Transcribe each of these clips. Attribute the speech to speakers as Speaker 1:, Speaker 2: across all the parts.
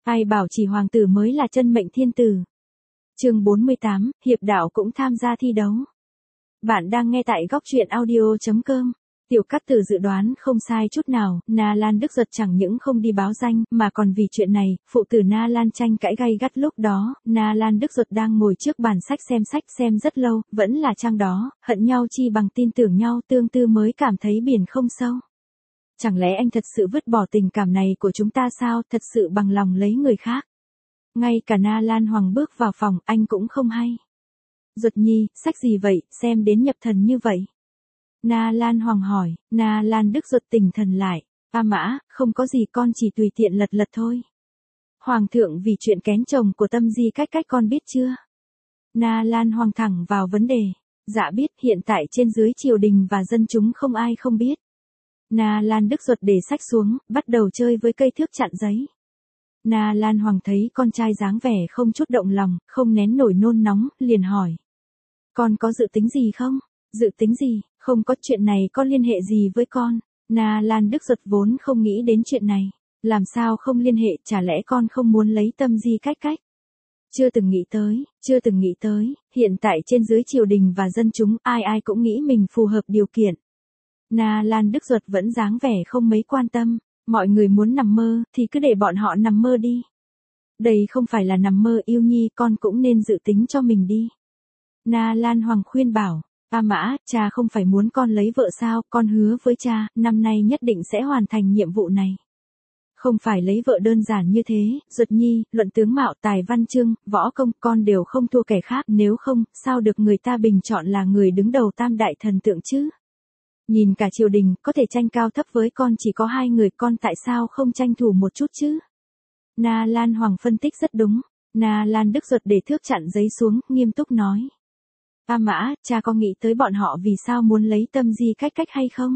Speaker 1: Ai bảo chỉ hoàng tử mới là chân mệnh thiên tử. Chương 48, hiệp đạo cũng tham gia thi đấu. Bạn đang nghe tại góc truyện audio.com. Tiểu Cát Tử dự đoán không sai chút nào, Na Lan Đức Duật chẳng những không đi báo danh, mà còn vì chuyện này, phụ tử Na Lan tranh cãi gay gắt. Lúc đó, Na Lan Đức Duật đang ngồi trước bàn sách xem rất lâu, vẫn là trang đó, hận nhau chi bằng tin tưởng nhau, tương tư mới cảm thấy biển không sâu. Chẳng lẽ anh thật sự vứt bỏ tình cảm này của chúng ta sao, thật sự bằng lòng lấy người khác? Ngay cả Na Lan Hoàng bước vào phòng, anh cũng không hay. Duật nhi, sách gì vậy, xem đến nhập thần như vậy? Na Lan Hoàng hỏi. Na Lan Đức Duật tỉnh thần lại. A Mã, không có gì, con chỉ tùy tiện lật thôi. Hoàng thượng vì chuyện kén chồng của Tâm Di cách con biết chưa? Na Lan Hoàng thẳng vào vấn đề. Dạ biết, hiện tại trên dưới triều đình và dân chúng không ai không biết. Na Lan Đức Duật để sách xuống, bắt đầu chơi với cây thước chặn giấy. Na Lan Hoàng thấy con trai dáng vẻ không chút động lòng, không nén nổi nôn nóng, liền hỏi. Con có dự tính gì không? Dự tính gì? Không có, chuyện này có liên hệ gì với con? Na Lan Đức Duật vốn không nghĩ đến chuyện này. Làm sao không liên hệ, chả lẽ con không muốn lấy Tâm Di cách? Chưa từng nghĩ tới, hiện tại trên dưới triều đình và dân chúng, ai cũng nghĩ mình phù hợp điều kiện. Na Lan Đức Duật vẫn dáng vẻ không mấy quan tâm, mọi người muốn nằm mơ, thì cứ để bọn họ nằm mơ đi. Đây không phải là nằm mơ, yêu nhi, con cũng nên dự tính cho mình đi. Na Lan Hoàng khuyên bảo. A Mã, cha không phải muốn con lấy vợ sao, con hứa với cha, năm nay nhất định sẽ hoàn thành nhiệm vụ này. Không phải lấy vợ đơn giản như thế, Duật nhi, luận tướng mạo, tài văn chương, võ công, con đều không thua kẻ khác, nếu không, sao được người ta bình chọn là người đứng đầu tam đại thần tượng chứ? Nhìn cả triều đình, có thể tranh cao thấp với con chỉ có 2 người, con tại sao không tranh thủ một chút chứ? Na Lan Hoàng phân tích rất đúng. Na Lan Đức Duật để thước chặn giấy xuống, nghiêm túc nói. A Mã, cha có nghĩ tới bọn họ vì sao muốn lấy Tâm Di cách hay không?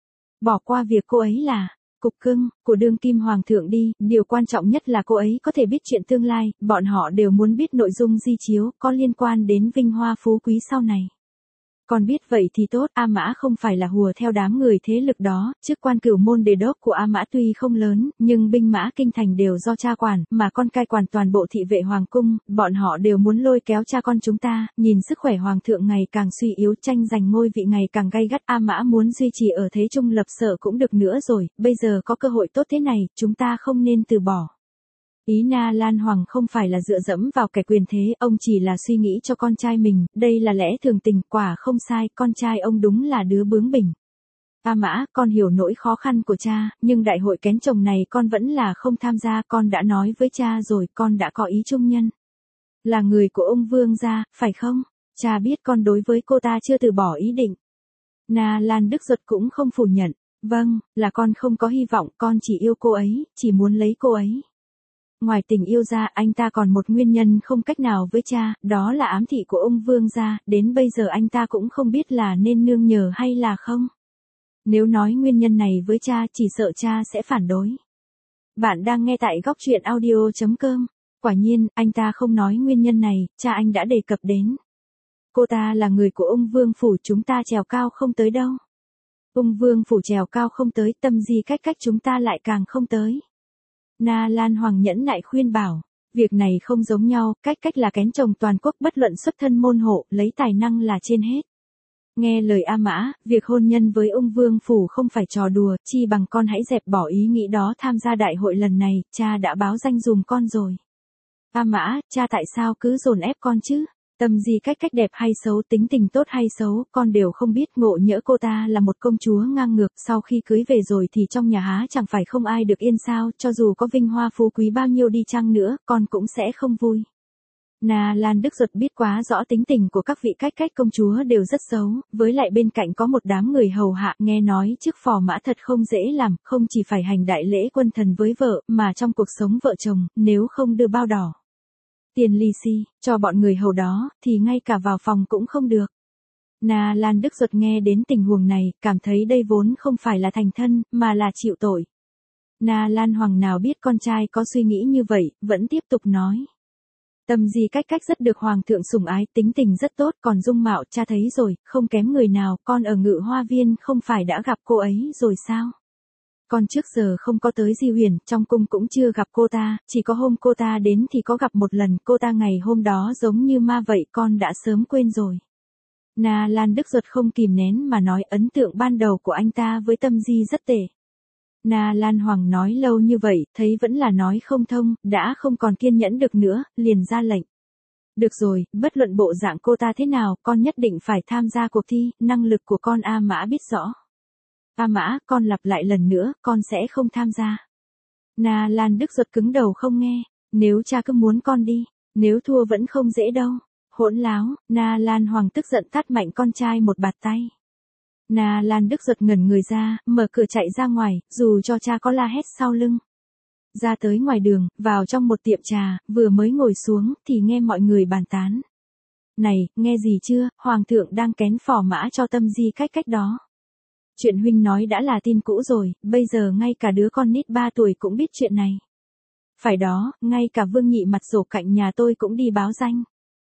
Speaker 1: Bỏ qua việc cô ấy là cục cưng của đương kim hoàng thượng đi, điều quan trọng nhất là cô ấy có thể biết chuyện tương lai, bọn họ đều muốn biết nội dung di chiếu, có liên quan đến vinh hoa phú quý sau này. Con biết vậy thì tốt, A Mã không phải là hùa theo đám người thế lực đó, chức quan cửu môn đề đốc của A Mã tuy không lớn, nhưng binh mã kinh thành đều do cha quản, mà con cai quản toàn bộ thị vệ hoàng cung, bọn họ đều muốn lôi kéo cha con chúng ta, nhìn sức khỏe hoàng thượng ngày càng suy yếu, tranh giành ngôi vị ngày càng gay gắt, A Mã muốn duy trì ở thế trung lập sợ cũng được nữa rồi, bây giờ có cơ hội tốt thế này, chúng ta không nên từ bỏ. Ý Na Lan Hoàng không phải là dựa dẫm vào kẻ quyền thế, ông chỉ là suy nghĩ cho con trai mình, đây là lẽ thường tình, quả không sai, con trai ông đúng là đứa bướng bỉnh. A Mã, con hiểu nỗi khó khăn của cha, nhưng đại hội kén chồng này con vẫn là không tham gia, con đã nói với cha rồi, con đã có ý trung nhân. Là người của ông Vương gia, phải không? Cha biết con đối với cô ta chưa từ bỏ ý định. Na Lan Đức Duật cũng không phủ nhận, vâng, là con không có hy vọng, con chỉ yêu cô ấy, chỉ muốn lấy cô ấy. Ngoài tình yêu ra, anh ta còn một nguyên nhân không cách nào với cha, đó là ám thị của ông Vương gia, đến bây giờ anh ta cũng không biết là nên nương nhờ hay là không. Nếu nói nguyên nhân này với cha, chỉ sợ cha sẽ phản đối. Bạn đang nghe tại góc truyện audio.com. Quả nhiên, anh ta không nói nguyên nhân này, cha anh đã đề cập đến. Cô ta là người của ông Vương phủ, chúng ta trèo cao không tới đâu. Ông Vương phủ trèo cao không tới, Tâm Di cách chúng ta lại càng không tới. Na Lan Hoàng nhẫn nại khuyên bảo, việc này không giống nhau, cách là kén chồng toàn quốc, bất luận xuất thân môn hộ, lấy tài năng là trên hết. Nghe lời A Mã, việc hôn nhân với ông Vương phủ không phải trò đùa, chi bằng con hãy dẹp bỏ ý nghĩ đó, tham gia đại hội lần này, cha đã báo danh dùm con rồi. A Mã, cha tại sao cứ dồn ép con chứ? Tâm Di cách đẹp hay xấu, tính tình tốt hay xấu, con đều không biết, ngộ nhỡ cô ta là một công chúa ngang ngược, sau khi cưới về rồi thì trong nhà há chẳng phải không ai được yên sao, cho dù có vinh hoa phú quý bao nhiêu đi chăng nữa, con cũng sẽ không vui. Na Lan Đức Duật biết quá rõ tính tình của các vị cách công chúa đều rất xấu, với lại bên cạnh có một đám người hầu hạ, nghe nói chức phò mã thật không dễ làm, không chỉ phải hành đại lễ quân thần với vợ, mà trong cuộc sống vợ chồng, nếu không đưa bao đỏ, tiền lì xì, cho bọn người hầu đó, thì ngay cả vào phòng cũng không được. Na Lan Đức Duật nghe đến tình huống này, cảm thấy đây vốn không phải là thành thân, mà là chịu tội. Na Lan Hoàng nào biết con trai có suy nghĩ như vậy, vẫn tiếp tục nói. Tâm Di cách rất được hoàng thượng sủng ái, tính tình rất tốt, còn dung mạo cha thấy rồi, không kém người nào, con ở Ngự Hoa Viên không phải đã gặp cô ấy rồi sao? Con trước giờ không có tới Di Huyền, trong cung cũng chưa gặp cô ta, chỉ có hôm cô ta đến thì có gặp một lần, cô ta ngày hôm đó giống như ma vậy, con đã sớm quên rồi. Na Lan Đức Duật không kìm nén mà nói ấn tượng ban đầu của anh ta với Tâm Di rất tệ. Na Lan Hoàng nói lâu như vậy, thấy vẫn là nói không thông, đã không còn kiên nhẫn được nữa, liền ra lệnh. Được rồi, bất luận bộ dạng cô ta thế nào, con nhất định phải tham gia cuộc thi, năng lực của con A Mã biết rõ. A Mã, con lặp lại lần nữa, con sẽ không tham gia. Na Lan Đức Duật cứng đầu không nghe, nếu cha cứ muốn con đi, nếu thua vẫn không dễ đâu. Hỗn láo, Na Lan Hoàng tức giận tát mạnh con trai một bạt tay. Na Lan Đức Duật ngẩn người ra, mở cửa chạy ra ngoài, dù cho cha có la hét sau lưng. Ra tới ngoài đường, vào trong một tiệm trà, vừa mới ngồi xuống, thì nghe mọi người bàn tán. Này, nghe gì chưa, Hoàng thượng đang kén phò mã cho Tâm Di cách đó. Chuyện huynh nói đã là tin cũ rồi, bây giờ ngay cả đứa con nít 3 tuổi cũng biết chuyện này. Phải đó, ngay cả Vương Nhị Mặt Rổ cạnh nhà tôi cũng đi báo danh.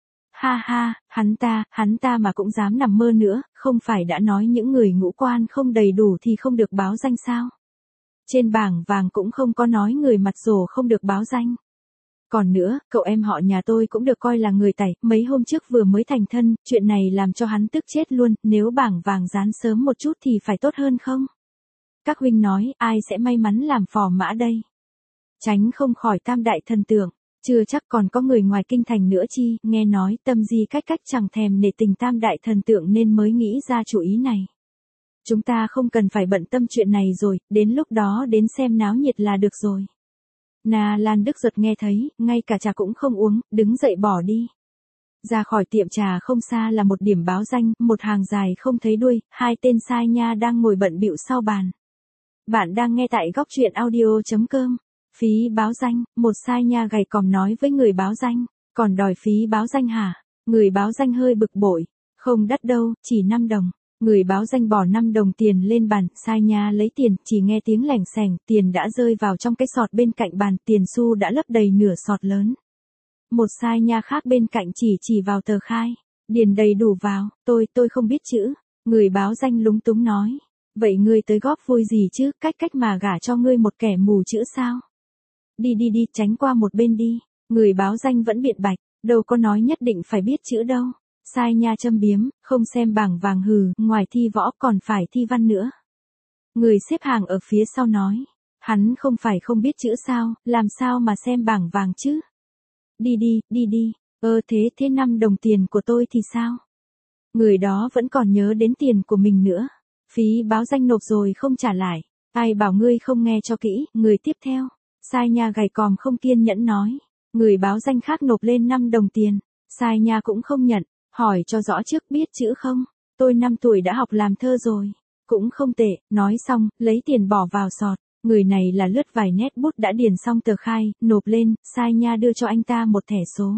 Speaker 1: Ha ha, hắn ta mà cũng dám nằm mơ nữa, không phải đã nói những người ngũ quan không đầy đủ thì không được báo danh sao? Trên bảng vàng cũng không có nói người mặt rồ không được báo danh. Còn nữa, cậu em họ nhà tôi cũng được coi là người tẩy, mấy hôm trước vừa mới thành thân, chuyện này làm cho hắn tức chết luôn, nếu bảng vàng dán sớm một chút thì phải tốt hơn không? Các huynh nói, ai sẽ may mắn làm phò mã đây? Tránh không khỏi tam đại thần tượng. Chưa chắc còn có người ngoài kinh thành nữa chi, nghe nói Tâm Di cách chẳng thèm nể tình tam đại thần tượng nên mới nghĩ ra chủ ý này. Chúng ta không cần phải bận tâm chuyện này rồi, đến lúc đó đến xem náo nhiệt là được rồi. Na Lan Đức Duật nghe thấy, ngay cả trà cũng không uống, đứng dậy bỏ đi. Ra khỏi tiệm trà không xa là một điểm báo danh, một hàng dài không thấy đuôi, hai tên sai nha đang ngồi bận bịu sau bàn. Bạn đang nghe tại góc truyện audio.com. Phí báo danh, một sai nha gầy còm nói với người báo danh, còn đòi phí báo danh hả? Người báo danh hơi bực bội, không đắt đâu, chỉ 5 đồng. Người báo danh bỏ 5 đồng tiền lên bàn, sai nha lấy tiền, chỉ nghe tiếng lẻng xẻng, tiền đã rơi vào trong cái sọt bên cạnh bàn, tiền xu đã lấp đầy nửa sọt lớn. Một sai nha khác bên cạnh chỉ vào tờ khai, điền đầy đủ vào, tôi không biết chữ. Người báo danh lúng túng nói, vậy ngươi tới góp vui gì chứ, cách mà gả cho ngươi một kẻ mù chữ sao? Đi, tránh qua một bên đi. Người báo danh vẫn biện bạch, đâu có nói nhất định phải biết chữ đâu. Sai nha châm biếm, không xem bảng vàng hừ, ngoài thi võ còn phải thi văn nữa. Người xếp hàng ở phía sau nói, hắn không phải không biết chữ sao, làm sao mà xem bảng vàng chứ? Đi, thế 5 đồng tiền của tôi thì sao? Người đó vẫn còn nhớ đến tiền của mình nữa. Phí báo danh nộp rồi không trả lại. Ai bảo ngươi không nghe cho kỹ, người tiếp theo. Sai nha gầy còm không kiên nhẫn nói. Người báo danh khác nộp lên 5 đồng tiền. Sai nha cũng không nhận. Hỏi cho rõ trước biết chữ không? Tôi 5 tuổi đã học làm thơ rồi. Cũng không tệ, nói xong, lấy tiền bỏ vào sọt. Người này là lướt vài nét bút đã điền xong tờ khai, nộp lên, sai nha đưa cho anh ta một thẻ số.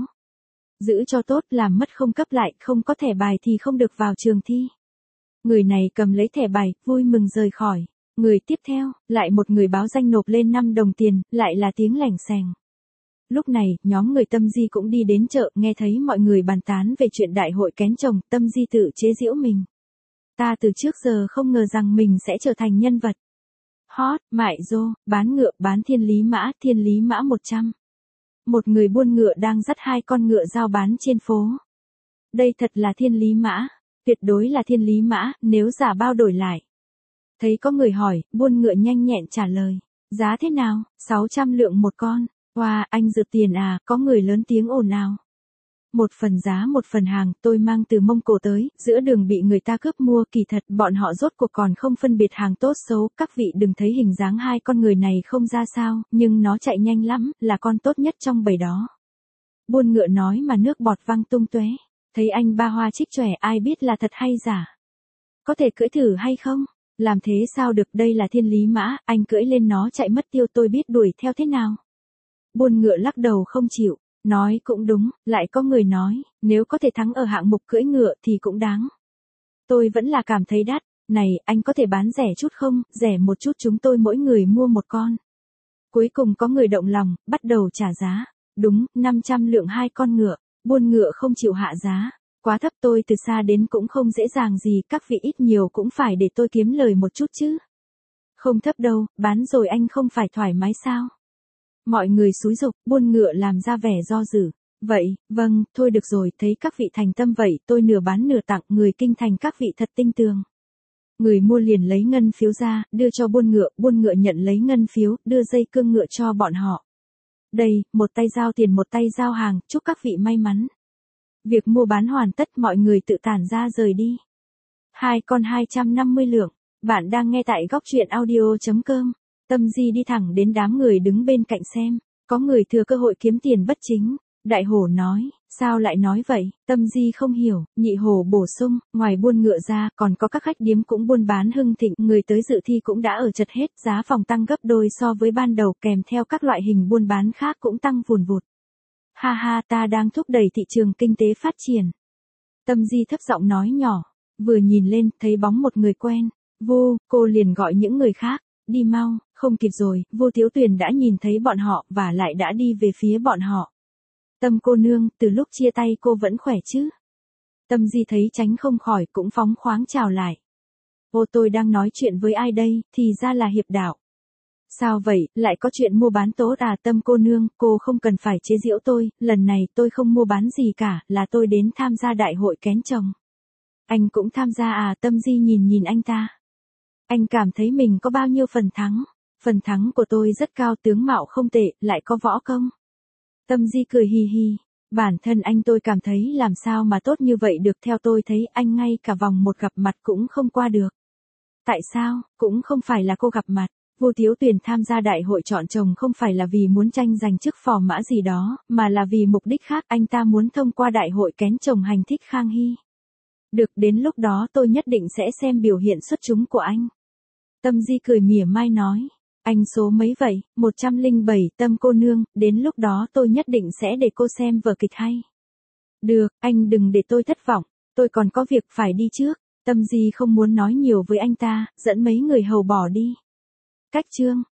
Speaker 1: Giữ cho tốt, làm mất không cấp lại, không có thẻ bài thì không được vào trường thi. Người này cầm lấy thẻ bài, vui mừng rời khỏi. Người tiếp theo, lại một người báo danh nộp lên 5 đồng tiền, lại là tiếng lẻng xèng. Lúc này, nhóm người Tâm Di cũng đi đến chợ, nghe thấy mọi người bàn tán về chuyện đại hội kén chồng, Tâm Di tự chế giễu mình. Ta từ trước giờ không ngờ rằng mình sẽ trở thành nhân vật hot, mại dô, bán ngựa, bán thiên lý mã 100. Một người buôn ngựa đang dắt 2 con ngựa giao bán trên phố. Đây thật là thiên lý mã, tuyệt đối là thiên lý mã, nếu giả bao đổi lại. Thấy có người hỏi, buôn ngựa nhanh nhẹn trả lời. Giá thế nào? 600 lượng một con. Wow, anh rượt tiền à, có người lớn tiếng ồn ào. Một phần giá một phần hàng, tôi mang từ Mông Cổ tới, giữa đường bị người ta cướp mua, kỳ thật bọn họ rốt cuộc còn không phân biệt hàng tốt xấu, các vị đừng thấy hình dáng 2 con người này không ra sao, nhưng nó chạy nhanh lắm, là con tốt nhất trong bầy đó. Buôn ngựa nói mà nước bọt văng tung tóe. Thấy anh ba hoa trích chòe, ai biết là thật hay giả. Có thể cưỡi thử hay không? Làm thế sao được, đây là thiên lý mã, anh cưỡi lên nó chạy mất tiêu, tôi biết đuổi theo thế nào. Buôn ngựa lắc đầu không chịu, nói cũng đúng, lại có người nói, nếu có thể thắng ở hạng mục cưỡi ngựa thì cũng đáng. Tôi vẫn là cảm thấy đắt, này, anh có thể bán rẻ chút không, rẻ một chút chúng tôi mỗi người mua một con. Cuối cùng có người động lòng, bắt đầu trả giá, đúng, 500 lượng 2 con ngựa, buôn ngựa không chịu hạ giá. Quá thấp, tôi từ xa đến cũng không dễ dàng gì, các vị ít nhiều cũng phải để tôi kiếm lời một chút chứ. Không thấp đâu, bán rồi anh không phải thoải mái sao? Mọi người xúi giục, buôn ngựa làm ra vẻ do dự. Vậy, vâng, thôi được rồi, thấy các vị thành tâm vậy, tôi nửa bán nửa tặng, người kinh thành các vị thật tinh tường. Người mua liền lấy ngân phiếu ra, đưa cho buôn ngựa nhận lấy ngân phiếu, đưa dây cương ngựa cho bọn họ. Đây, một tay giao tiền một tay giao hàng, chúc các vị may mắn. Việc mua bán hoàn tất, mọi người tự tản ra rời đi. 250 lượng. Bạn đang nghe tại góc truyện audio.com. Tâm Di đi thẳng đến đám người đứng bên cạnh xem, có người thừa cơ hội kiếm tiền bất chính. Đại hổ nói, sao lại nói vậy? Tâm Di không hiểu, nhị hổ bổ sung, ngoài buôn ngựa ra, còn có các khách điếm cũng buôn bán hưng thịnh, người tới dự thi cũng đã ở chật hết, giá phòng tăng gấp đôi so với ban đầu, kèm theo các loại hình buôn bán khác cũng tăng vùn vụt. Ha ha, ta đang thúc đẩy thị trường kinh tế phát triển. Tâm Di thấp giọng nói nhỏ, vừa nhìn lên, thấy bóng một người quen. Vô, cô liền gọi những người khác, đi mau, không kịp rồi, Vô Thiếu Tuyền đã nhìn thấy bọn họ, và lại đã đi về phía bọn họ. Tâm cô nương, từ lúc chia tay cô vẫn khỏe chứ? Tâm Di thấy tránh không khỏi, cũng phóng khoáng chào lại. Ô, tôi đang nói chuyện với ai đây, thì ra là Hiệp Đạo. Sao vậy, lại có chuyện mua bán tốt à? Tâm cô nương, cô không cần phải chế giễu tôi, lần này tôi không mua bán gì cả, là tôi đến tham gia đại hội kén chồng. Anh cũng tham gia à? Tâm Di nhìn anh ta. Anh cảm thấy mình có bao nhiêu phần thắng? Phần thắng của tôi rất cao, tướng mạo không tệ, lại có võ công. Tâm Di cười hì hì. Bản thân anh tôi cảm thấy làm sao mà tốt như vậy được, theo tôi thấy anh ngay cả vòng một gặp mặt cũng không qua được. Tại sao? Cũng không phải là cô gặp mặt. Vô Thiếu Tuyền tham gia đại hội chọn chồng không phải là vì muốn tranh giành chức phò mã gì đó, mà là vì mục đích khác, anh ta muốn thông qua đại hội kén chồng hành thích Khang Hy. Được, đến lúc đó tôi nhất định sẽ xem biểu hiện xuất chúng của anh. Tâm Di cười mỉa mai nói. Anh số mấy vậy? 107, Tâm cô nương, đến lúc đó tôi nhất định sẽ để cô xem vở kịch hay. Được, anh đừng để tôi thất vọng, tôi còn có việc phải đi trước. Tâm Di không muốn nói nhiều với anh ta, dẫn mấy người hầu bỏ đi. Cách chương